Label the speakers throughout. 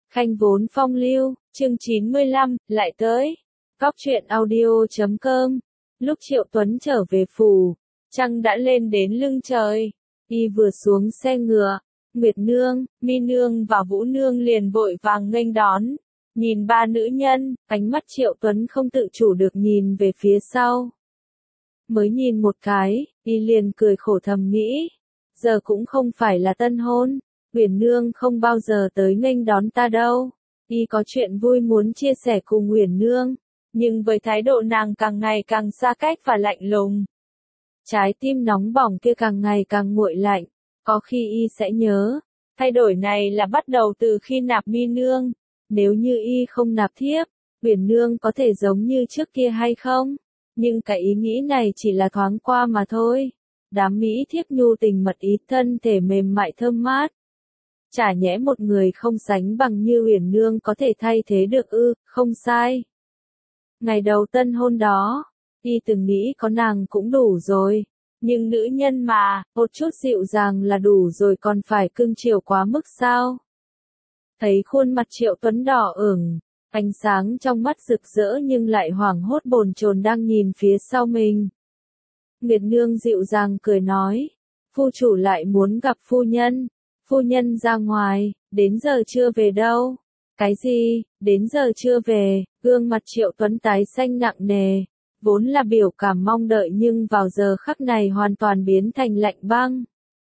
Speaker 1: Khanh vốn phong lưu, chương 95, lại tới. Góc truyện audio.com. Lúc Triệu Tuấn trở về phủ, trăng đã lên đến lưng trời. Y vừa xuống xe ngựa, Nguyệt Nương, Mi Nương và Vũ Nương liền vội vàng nghênh đón. Nhìn ba nữ nhân, ánh mắt Triệu Tuấn không tự chủ được nhìn về phía sau. Mới nhìn một cái, Y liền cười khổ thầm nghĩ. Giờ cũng không phải là tân hôn. Uyển Nương không bao giờ tới nghênh đón ta đâu. Y có chuyện vui muốn chia sẻ cùng Uyển Nương, nhưng với thái độ nàng càng ngày càng xa cách và lạnh lùng. Trái tim nóng bỏng kia càng ngày càng nguội lạnh, có khi Y sẽ nhớ, thay đổi này là bắt đầu từ khi nạp Mi Nương. Nếu như Y không nạp thiếp, Uyển Nương có thể giống như trước kia hay không? Nhưng cái ý nghĩ này chỉ là thoáng qua mà thôi. Đám mỹ thiếp nhu tình mật ý, thân thể mềm mại thơm mát. Chả nhẽ một người không sánh bằng như Uyển Nương có thể thay thế được ư? Không sai. Ngày đầu tân hôn đó, Y từng nghĩ có nàng cũng đủ rồi. Nhưng nữ nhân mà, một chút dịu dàng là đủ rồi, còn phải cưng chiều quá mức sao? Thấy khuôn mặt Triệu Tuấn đỏ ửng, ánh sáng trong mắt rực rỡ nhưng lại hoảng hốt bồn chồn đang nhìn phía sau mình. Nguyệt Nương dịu dàng cười nói, phu chủ lại muốn gặp phu nhân ra ngoài, đến giờ chưa về đâu. Cái gì, đến giờ chưa về? Gương mặt Triệu Tuấn tái xanh nặng nề, vốn là biểu cảm mong đợi nhưng vào giờ khắc này hoàn toàn biến thành lạnh băng.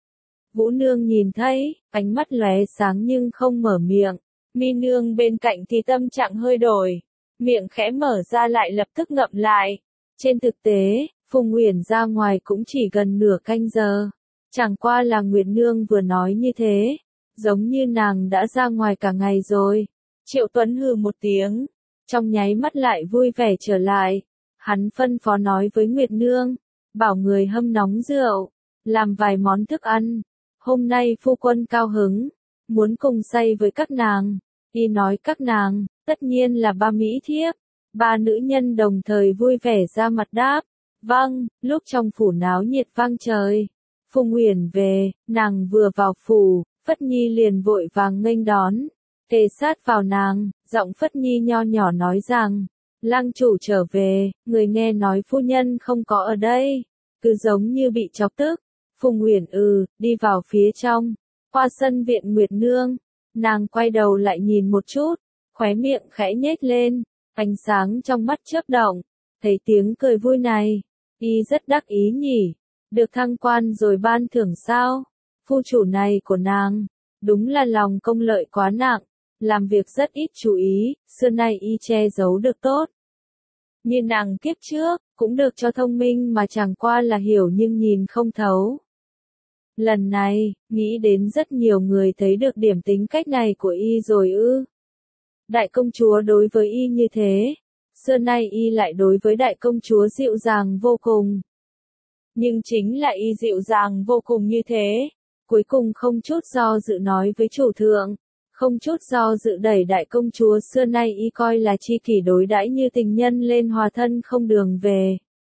Speaker 1: Vũ Nương nhìn thấy, ánh mắt lóe sáng nhưng không mở miệng. Mi Nương bên cạnh thì tâm trạng hơi đổi, miệng khẽ mở ra lại lập tức ngậm lại. Trên thực tế, Phùng Uyển ra ngoài cũng chỉ gần nửa canh giờ. Chẳng qua là Nguyệt Nương vừa nói như thế, giống như nàng đã ra ngoài cả ngày rồi. Triệu Tuấn hừ một tiếng, trong nháy mắt lại vui vẻ trở lại. Hắn phân phó nói với Nguyệt Nương, bảo người hâm nóng rượu, làm vài món thức ăn. Hôm nay phu quân cao hứng, muốn cùng say với các nàng. Y nói các nàng, tất nhiên là ba mỹ thiếp. Ba nữ nhân đồng thời vui vẻ ra mặt đáp. Vâng, lúc trong phủ náo nhiệt vang trời. Phùng Uyển về, nàng vừa vào phủ, Phất Nhi liền vội vàng nghênh đón. Kề sát vào nàng, giọng Phất Nhi nho nhỏ nói rằng, lang chủ trở về, người nghe nói phu nhân không có ở đây. Cứ giống như bị chọc tức. Phùng Uyển đi vào phía trong, qua sân viện Nguyệt Nương. Nàng quay đầu lại nhìn một chút, khóe miệng khẽ nhếch lên, ánh sáng trong mắt chớp động. Thấy tiếng cười vui này, Y rất đắc ý nhỉ, được thăng quan rồi ban thưởng sao? Phu chủ này của nàng, đúng là lòng công lợi quá nặng, làm việc rất ít chú ý, xưa nay Y che giấu được tốt. Như nàng kiếp trước, cũng được cho thông minh mà chẳng qua là hiểu nhưng nhìn không thấu. Lần này, nghĩ đến rất nhiều người thấy được điểm tính cách này của Y rồi ư. Đại công chúa đối với Y như thế, xưa nay Y lại đối với đại công chúa dịu dàng vô cùng. Nhưng chính là Y dịu dàng vô cùng như thế, cuối cùng không chút do dự nói với chủ thượng, không chút do dự đẩy đại công chúa xưa nay Y coi là tri kỷ đối đãi như tình nhân lên hòa thân không đường về.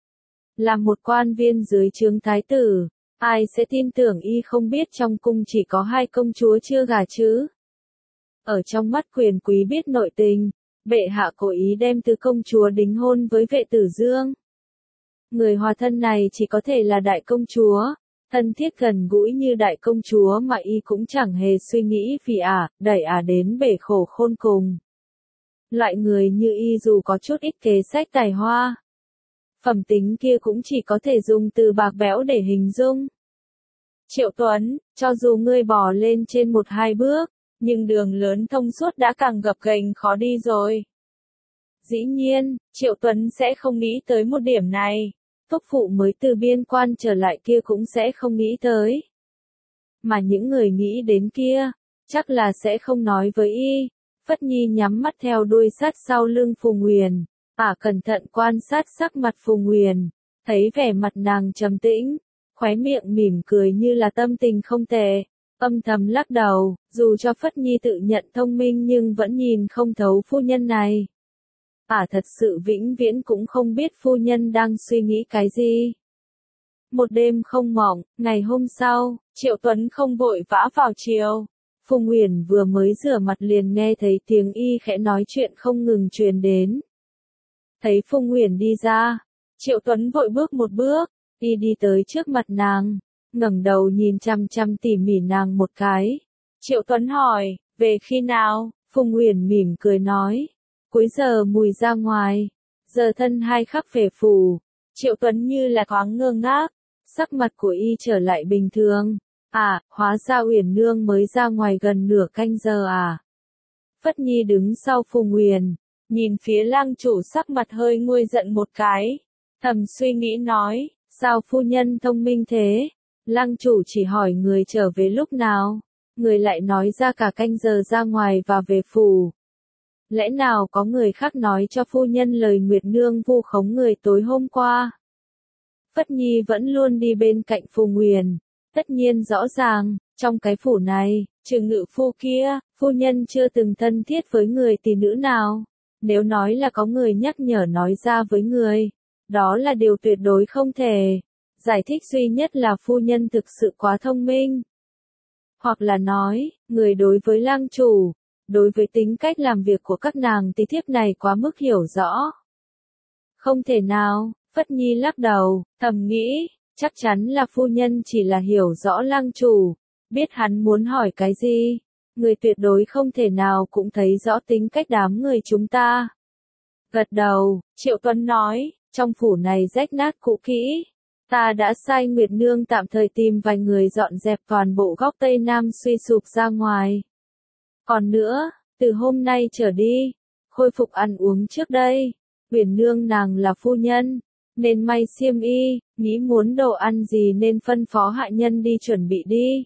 Speaker 1: Làm một quan viên dưới trướng thái tử, ai sẽ tin tưởng Y không biết trong cung chỉ có hai công chúa chưa gả chứ? Ở trong mắt quyền quý biết nội tình, bệ hạ cố ý đem tứ công chúa đính hôn với Vệ Tử Dương. Người hòa thân này chỉ có thể là đại công chúa, thân thiết gần gũi như đại công chúa mà Y cũng chẳng hề suy nghĩ vì đẩy đến bể khổ khôn cùng. Loại người như Y dù có chút ít kế sách tài hoa, phẩm tính kia cũng chỉ có thể dùng từ bạc bẽo để hình dung. Triệu Tuấn, cho dù ngươi bò lên trên một hai bước, nhưng đường lớn thông suốt đã càng gập ghềnh khó đi rồi. Dĩ nhiên, Triệu Tuấn sẽ không nghĩ tới một điểm này. Thúc phụ mới từ biên quan trở lại kia cũng sẽ không nghĩ tới. Mà những người nghĩ đến kia, chắc là sẽ không nói với Y. Phất Nhi nhắm mắt theo đuôi sát sau lưng Phùng Uyển. Cẩn thận quan sát sắc mặt Phùng Uyển, thấy vẻ mặt nàng trầm tĩnh, khóe miệng mỉm cười như là tâm tình không tệ, âm thầm lắc đầu, dù cho Phất Nhi tự nhận thông minh nhưng vẫn nhìn không thấu phu nhân này. Thật sự vĩnh viễn cũng không biết phu nhân đang suy nghĩ cái gì. Một đêm không mộng, ngày hôm sau, Triệu Tuấn không vội vã vào chiều. Phùng Uyển vừa mới rửa mặt liền nghe thấy tiếng y khẽ nói chuyện không ngừng truyền đến. Thấy Phùng Uyển đi ra, Triệu Tuấn vội bước một bước, y đi tới trước mặt nàng, ngẩng đầu nhìn chăm chăm tỉ mỉ nàng một cái. Triệu Tuấn hỏi, về khi nào? Phùng Uyển mỉm cười nói, cuối giờ mùi ra ngoài, giờ thân hai khắc về phủ. Triệu Tuấn như là thoáng ngơ ngác, sắc mặt của y trở lại bình thường. À, hóa ra Uyển nương mới ra ngoài gần nửa canh giờ à? Phất Nhi đứng sau Phùng Uyển, nhìn phía lang chủ sắc mặt hơi nguôi giận một cái, thầm suy nghĩ nói, sao phu nhân thông minh thế? Lang chủ chỉ hỏi người trở về lúc nào, người lại nói ra cả canh giờ ra ngoài và về phủ. Lẽ nào có người khác nói cho phu nhân lời Nguyệt nương vu khống người tối hôm qua? Phất Nhi vẫn luôn đi bên cạnh Phùng Uyển, tất nhiên rõ ràng, trong cái phủ này, trừ ngự phu kia, phu nhân chưa từng thân thiết với người tỷ nữ nào. Nếu nói là có người nhắc nhở nói ra với người, đó là điều tuyệt đối không thể. Giải thích duy nhất là phu nhân thực sự quá thông minh. Hoặc là nói, người đối với lang chủ, đối với tính cách làm việc của các nàng tỷ thiếp này quá mức hiểu rõ. Không thể nào, Phất Nhi lắc đầu, thầm nghĩ, chắc chắn là phu nhân chỉ là hiểu rõ lang chủ, biết hắn muốn hỏi cái gì. Người tuyệt đối không thể nào cũng thấy rõ tính cách đám người chúng ta. Gật đầu, Triệu Tuấn nói, trong phủ này rách nát cũ kỹ. Ta đã sai Nguyệt Nương tạm thời tìm vài người dọn dẹp toàn bộ góc Tây Nam suy sụp ra ngoài. Còn nữa, từ hôm nay trở đi, khôi phục ăn uống trước đây. Uyển Nương nàng là phu nhân, nên may xiêm y, nghĩ muốn đồ ăn gì nên phân phó hạ nhân đi chuẩn bị đi.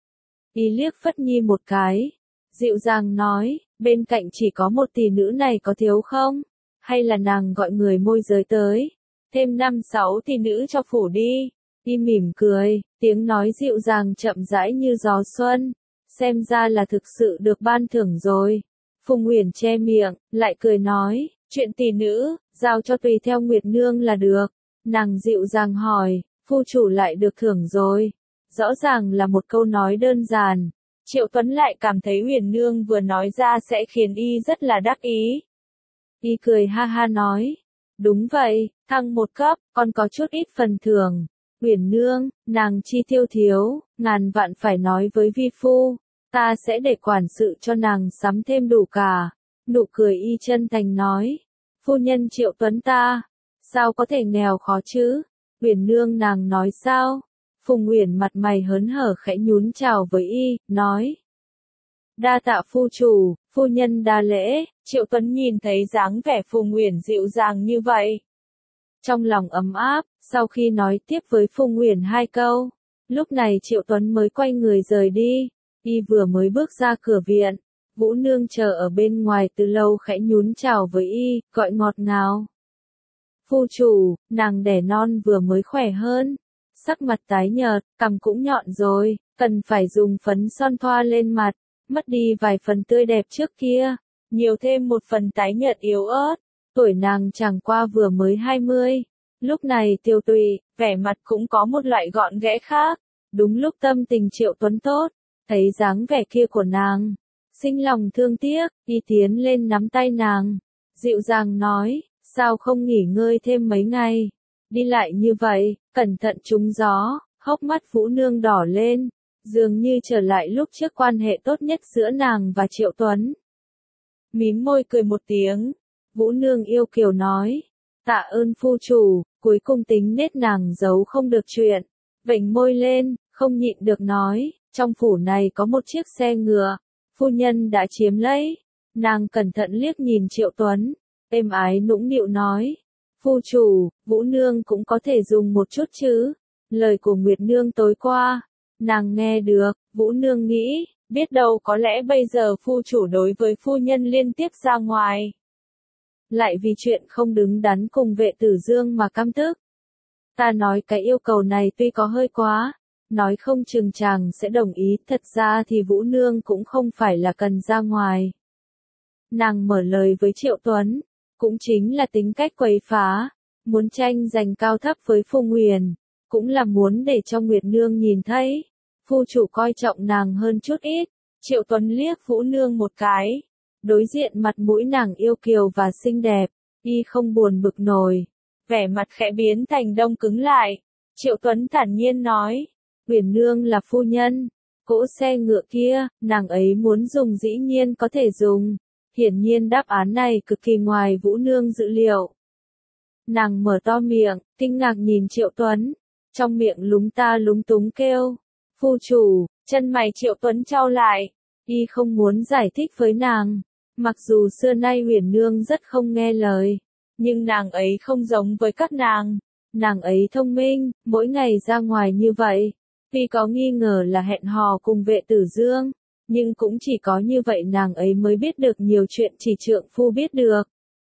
Speaker 1: Y liếc Phất Nhi một cái, dịu dàng nói, bên cạnh chỉ có một tỷ nữ này có thiếu không? Hay là nàng gọi người môi giới tới, thêm 5-6 tỷ nữ cho phủ đi. Y mỉm cười, tiếng nói dịu dàng chậm rãi như gió xuân, xem ra là thực sự được ban thưởng rồi. Phùng Uyển che miệng, lại cười nói, chuyện tỷ nữ, giao cho tùy theo Nguyệt Nương là được. Nàng dịu dàng hỏi, phu chủ lại được thưởng rồi. Rõ ràng là một câu nói đơn giản. Triệu Tuấn lại cảm thấy Uyển Nương vừa nói ra sẽ khiến y rất là đắc ý. Y cười ha ha nói, đúng vậy, thăng một cấp, còn có chút ít phần thưởng. Uyển Nương, nàng chi tiêu thiếu, ngàn vạn phải nói với vi phu, ta sẽ để quản sự cho nàng sắm thêm đủ cả. Nụ cười y chân thành nói, phu nhân Triệu Tuấn ta, sao có thể nghèo khó chứ? Uyển Nương nàng nói sao? Phùng Uyển mặt mày hớn hở khẽ nhún chào với y, nói. Đa tạ phu chủ, phu nhân đa lễ. Triệu Tuấn nhìn thấy dáng vẻ Phùng Uyển dịu dàng như vậy, trong lòng ấm áp. Sau khi nói tiếp với Phùng Uyển 2 câu, lúc này Triệu Tuấn mới quay người rời đi. Y vừa mới bước ra cửa viện, Vũ Nương chờ ở bên ngoài từ lâu khẽ nhún chào với y, gọi ngọt ngào. Phu chủ, nàng đẻ non vừa mới khỏe hơn, sắc mặt tái nhợt, cằm cũng nhọn rồi, cần phải dùng phấn son thoa lên mặt, mất đi vài phần tươi đẹp trước kia, nhiều thêm một phần tái nhợt yếu ớt. Tuổi nàng chẳng qua vừa mới 20, lúc này tiêu tụy, vẻ mặt cũng có một loại gọn ghẽ khác. Đúng lúc tâm tình Triệu Tuấn tốt, thấy dáng vẻ kia của nàng, sinh lòng thương tiếc, y tiến lên nắm tay nàng, dịu dàng nói, sao không nghỉ ngơi thêm mấy ngày, đi lại như vậy, cẩn thận trúng gió. Hốc mắt Vũ Nương đỏ lên, dường như trở lại lúc trước quan hệ tốt nhất giữa nàng và Triệu Tuấn. Mím môi cười một tiếng, Vũ Nương yêu kiều nói, tạ ơn phu chủ. Cuối cùng tính nết nàng giấu không được chuyện, vểnh môi lên, không nhịn được nói, trong phủ này có một chiếc xe ngựa, phu nhân đã chiếm lấy. Nàng cẩn thận liếc nhìn Triệu Tuấn, êm ái nũng nịu nói, phu chủ, Vũ Nương cũng có thể dùng một chút chứ. Lời của Nguyệt Nương tối qua, nàng nghe được. Vũ Nương nghĩ, biết đâu có lẽ bây giờ phu chủ đối với phu nhân liên tiếp ra ngoài, lại vì chuyện không đứng đắn cùng Vệ Tử Dương mà căm tức. Ta nói cái yêu cầu này tuy có hơi quá, nói không chừng chàng sẽ đồng ý, thật ra thì Vũ Nương cũng không phải là cần ra ngoài. Nàng mở lời với Triệu Tuấn, cũng chính là tính cách quấy phá, muốn tranh giành cao thấp với Phùng Uyển, cũng là muốn để cho Nguyệt Nương nhìn thấy, phu chủ coi trọng nàng hơn chút ít. Triệu Tuấn liếc Vũ Nương một cái. Đối diện mặt mũi nàng yêu kiều và xinh đẹp, y không buồn bực nổi. Vẻ mặt khẽ biến thành đông cứng lại. Triệu Tuấn thản nhiên nói. Uyển Nương là phu nhân. Cỗ xe ngựa kia, nàng ấy muốn dùng dĩ nhiên có thể dùng. Hiển nhiên đáp án này cực kỳ ngoài Vũ Nương dự liệu. Nàng mở to miệng, kinh ngạc nhìn Triệu Tuấn. Trong miệng lúng ta lúng túng kêu. Phu chủ, chân mày Triệu Tuấn chau lại. Y không muốn giải thích với nàng. Mặc dù xưa nay Uyển Nương rất không nghe lời. Nhưng nàng ấy không giống với các nàng. Nàng ấy thông minh, mỗi ngày ra ngoài như vậy. Tuy có nghi ngờ là hẹn hò cùng Vệ Tử Dương, nhưng cũng chỉ có như vậy nàng ấy mới biết được nhiều chuyện chỉ trượng phu biết được.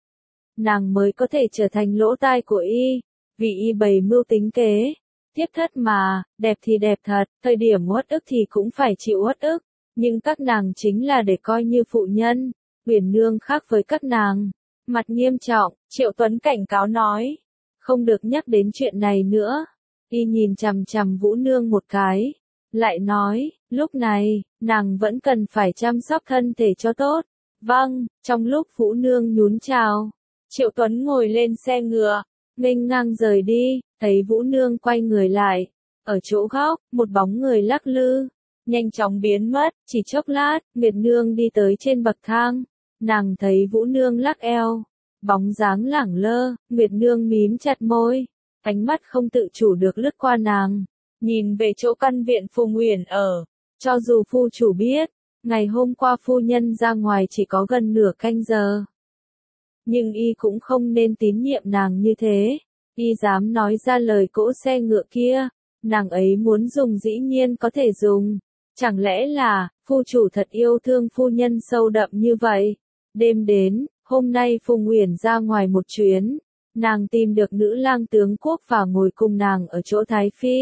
Speaker 1: Nàng mới có thể trở thành lỗ tai của y, vì y bày mưu tính kế. Thiếp thất mà, đẹp thì đẹp thật, thời điểm uất ức thì cũng phải chịu uất ức, nhưng các nàng chính là để coi như phụ nhân. Uyển Nương khác với các nàng. Mặt nghiêm trọng, Triệu Tuấn cảnh cáo nói. Không được nhắc đến chuyện này nữa. Y nhìn chằm chằm Vũ Nương một cái. Lại nói, lúc này, nàng vẫn cần phải chăm sóc thân thể cho tốt. Vâng, trong lúc Vũ Nương nhún chào. Triệu Tuấn ngồi lên xe ngựa, nghênh ngang rời đi, thấy Vũ Nương quay người lại. Ở chỗ góc, một bóng người lắc lư, nhanh chóng biến mất, chỉ chốc lát, Nguyệt Nương đi tới trên bậc thang. Nàng thấy Vũ Nương lắc eo, bóng dáng lẳng lơ, Nguyệt Nương mím chặt môi, ánh mắt không tự chủ được lướt qua nàng, nhìn về chỗ căn viện Phùng Uyển ở. Cho dù phu chủ biết, ngày hôm qua phu nhân ra ngoài chỉ có gần nửa canh giờ. Nhưng y cũng không nên tín nhiệm nàng như thế. Y dám nói ra lời cỗ xe ngựa kia, nàng ấy muốn dùng dĩ nhiên có thể dùng. Chẳng lẽ là, phu chủ thật yêu thương phu nhân sâu đậm như vậy? Đêm đến, hôm nay Phùng Uyển ra ngoài một chuyến, nàng tìm được nữ lang tướng quốc và ngồi cùng nàng ở chỗ Thái Phi.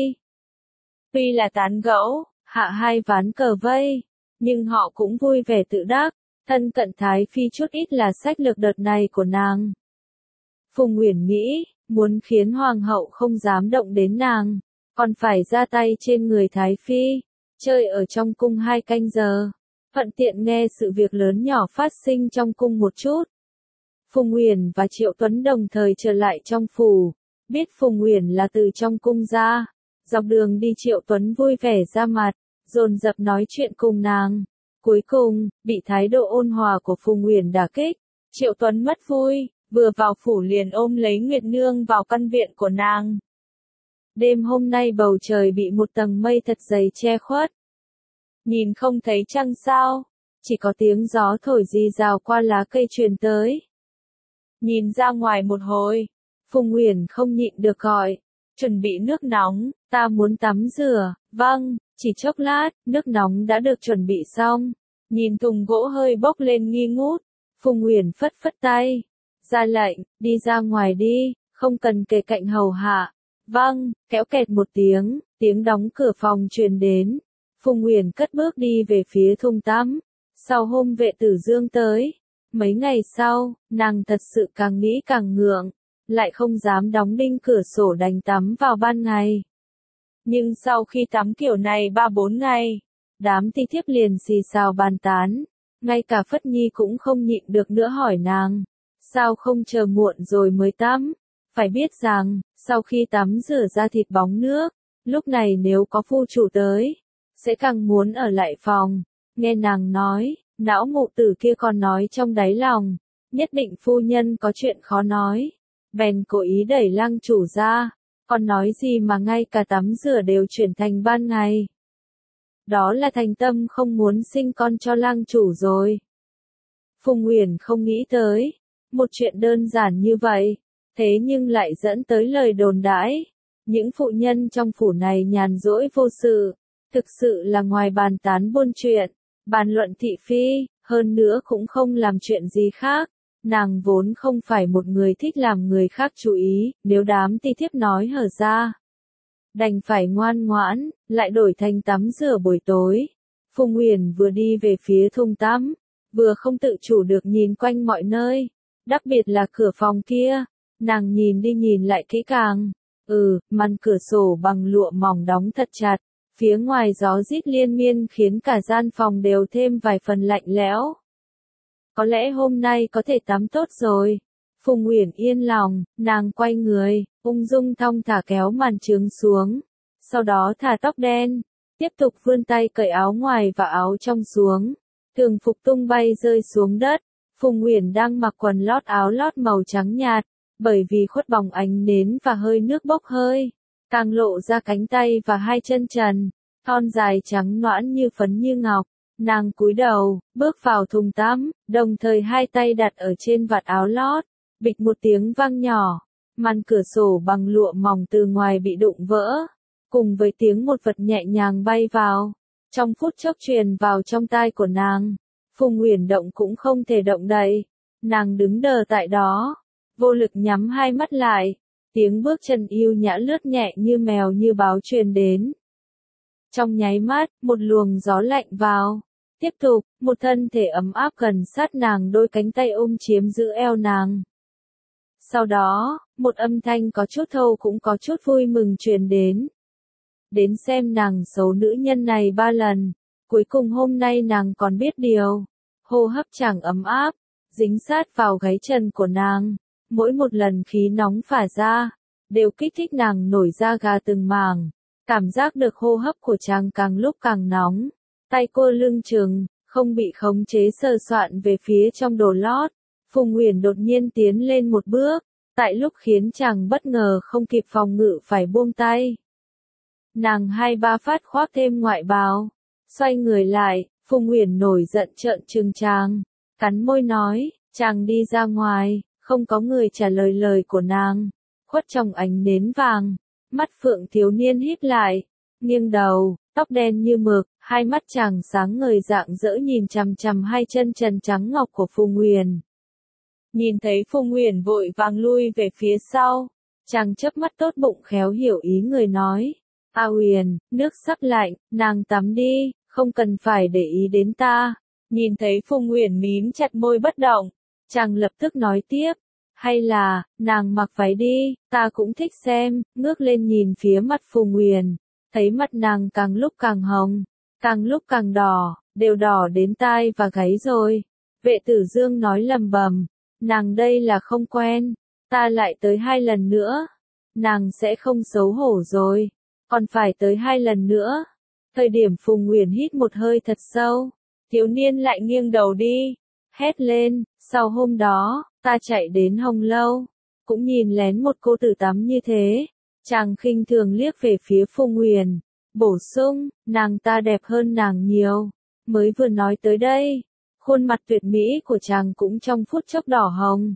Speaker 1: Tuy là tán gẫu, hạ hai ván cờ vây, nhưng họ cũng vui vẻ tự đắc, thân cận Thái Phi chút ít là sách lược đợt này của nàng. Phùng Uyển nghĩ, muốn khiến Hoàng hậu không dám động đến nàng, còn phải ra tay trên người Thái Phi, chơi ở trong cung 2 canh giờ. Thuận tiện nghe sự việc lớn nhỏ phát sinh trong cung một chút. Phùng Uyển và Triệu Tuấn đồng thời trở lại trong phủ, biết Phùng Uyển là từ trong cung ra, dọc đường đi Triệu Tuấn vui vẻ ra mặt, dồn dập nói chuyện cùng nàng. Cuối cùng, bị thái độ ôn hòa của Phùng Uyển đả kích, Triệu Tuấn mất vui, vừa vào phủ liền ôm lấy Nguyệt Nương vào căn viện của nàng. Đêm hôm nay bầu trời bị một tầng mây thật dày che khuất. Nhìn không thấy trăng sao, chỉ có tiếng gió thổi rì rào qua lá cây truyền tới. Nhìn ra ngoài một hồi, Phùng Uyển không nhịn được gọi, chuẩn bị nước nóng, ta muốn tắm rửa. Vâng, chỉ chốc lát, nước nóng đã được chuẩn bị xong. Nhìn thùng gỗ hơi bốc lên nghi ngút, Phùng Uyển phất phất tay, ra lệnh, đi ra ngoài đi, không cần kề cạnh hầu hạ. Vâng, kéo kẹt một tiếng đóng cửa phòng truyền đến. Phùng Uyển cất bước đi về phía thùng tắm. Sau hôm Vệ Tử Dương tới, mấy ngày sau, nàng thật sự càng nghĩ càng ngượng, lại không dám đóng đinh cửa sổ đành tắm vào ban ngày. Nhưng sau khi tắm kiểu này 3-4 ngày, đám ti thiếp liền xì xào bàn tán, ngay cả Phất Nhi cũng không nhịn được nữa hỏi nàng, sao không chờ muộn rồi mới tắm? Phải biết rằng, sau khi tắm rửa da thịt bóng nước, lúc này nếu có phu chủ tới, sẽ càng muốn ở lại phòng. Nghe nàng nói, não mụ tử kia còn nói trong đáy lòng, nhất định phu nhân có chuyện khó nói. Bèn cố ý đẩy lang chủ ra, còn nói gì mà ngay cả tắm rửa đều chuyển thành ban ngày. Đó là thành tâm không muốn sinh con cho lang chủ rồi. Phùng Uyển không nghĩ tới, một chuyện đơn giản như vậy, thế nhưng lại dẫn tới lời đồn đãi. Những phụ nhân trong phủ này nhàn rỗi vô sự, thực sự là ngoài bàn tán buôn chuyện, bàn luận thị phi, hơn nữa cũng không làm chuyện gì khác. Nàng vốn không phải một người thích làm người khác chú ý, nếu đám ti thiếp nói hở ra, đành phải ngoan ngoãn, lại đổi thành tắm rửa buổi tối. Phùng Uyển vừa đi về phía thùng tắm, vừa không tự chủ được nhìn quanh mọi nơi, đặc biệt là cửa phòng kia, nàng nhìn đi nhìn lại kỹ càng. Màn cửa sổ bằng lụa mỏng đóng thật chặt, Phía ngoài gió rít liên miên khiến cả gian phòng đều thêm vài phần lạnh lẽo. Có lẽ hôm nay có thể tắm tốt rồi. Phùng Uyển yên lòng, nàng quay người, ung dung thong thả kéo màn trướng xuống. Sau đó thả tóc đen, tiếp tục vươn tay cởi áo ngoài và áo trong xuống. Thường phục tung bay rơi xuống đất. Phùng Uyển đang mặc quần lót áo lót màu trắng nhạt, bởi vì khuất bóng ánh nến và hơi nước bốc hơi, càng lộ ra cánh tay và hai chân trần, thon dài trắng nõn như phấn như ngọc. Nàng cúi đầu, bước vào thùng tắm, đồng thời hai tay đặt ở trên vạt áo lót, bịch một tiếng vang nhỏ, màn cửa sổ bằng lụa mỏng từ ngoài bị đụng vỡ, cùng với tiếng một vật nhẹ nhàng bay vào, trong phút chốc truyền vào trong tai của nàng. Phùng Uyển động cũng không thể động đậy, nàng đứng đờ tại đó, vô lực nhắm hai mắt lại, tiếng bước chân yêu nhã lướt nhẹ như mèo như báo truyền đến. Trong nháy mắt, một luồng gió lạnh vào. Tiếp tục, một thân thể ấm áp gần sát nàng, đôi cánh tay ôm chiếm giữ eo nàng. Sau đó, một âm thanh có chút thô cũng có chút vui mừng truyền đến. Đến xem nàng xấu nữ nhân này 3 lần, cuối cùng hôm nay nàng còn biết điều. Hô hấp chàng ấm áp, dính sát vào gáy chân của nàng. Mỗi một lần khí nóng phả ra, đều kích thích nàng nổi da gà từng mảng. Cảm giác được hô hấp của chàng càng lúc càng nóng. Tay cô lưng chừng, không bị khống chế sờ soạn về phía trong đồ lót. Phùng Uyển đột nhiên tiến lên một bước, tại lúc khiến chàng bất ngờ không kịp phòng ngự phải buông tay. Nàng 2-3 phát khoác thêm ngoại bào, xoay người lại, Phùng Uyển nổi giận trợn trừng chàng, cắn môi nói, chàng đi ra ngoài, không có người trả lời lời của nàng. Khuất trong ánh nến vàng, mắt phượng thiếu niên híp lại, nghiêng đầu, tóc đen như mực, hai mắt chàng sáng ngời rạng rỡ nhìn chằm chằm hai chân trần trắng ngọc của Phùng Uyển. Nhìn thấy Phùng Uyển vội vàng lui về phía sau, chàng chớp mắt tốt bụng khéo hiểu ý người nói, "A Uyển, nước sắc lạnh, nàng tắm đi, không cần phải để ý đến ta." Nhìn thấy Phùng Uyển mím chặt môi bất động, chàng lập tức nói tiếp, "Hay là, nàng mặc váy đi, ta cũng thích xem." Ngước lên nhìn phía mặt Phùng Uyển, thấy mặt nàng càng lúc càng hồng, càng lúc càng đỏ, đều đỏ đến tai và gáy rồi. Vệ Tử Dương nói lầm bầm, nàng đây là không quen, ta lại tới 2 lần nữa, nàng sẽ không xấu hổ rồi, còn phải tới 2 lần nữa. Thời điểm Phùng Uyển hít một hơi thật sâu, thiếu niên lại nghiêng đầu đi, hét lên, sau hôm đó, ta chạy đến Hồng Lâu, cũng nhìn lén một cô tử tắm như thế. Chàng khinh thường liếc về phía Phùng Uyển, bổ sung, nàng ta đẹp hơn nàng nhiều. Mới vừa nói tới đây, khuôn mặt tuyệt mỹ của chàng cũng trong phút chốc đỏ hồng.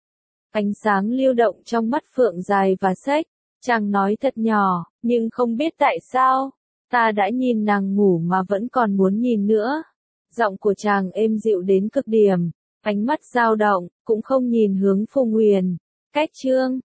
Speaker 1: Ánh sáng lưu động trong mắt phượng dài và xếch, chàng nói thật nhỏ, nhưng không biết tại sao, ta đã nhìn nàng ngủ mà vẫn còn muốn nhìn nữa. Giọng của chàng êm dịu đến cực điểm, ánh mắt dao động, cũng không nhìn hướng Phùng Uyển. Cách chương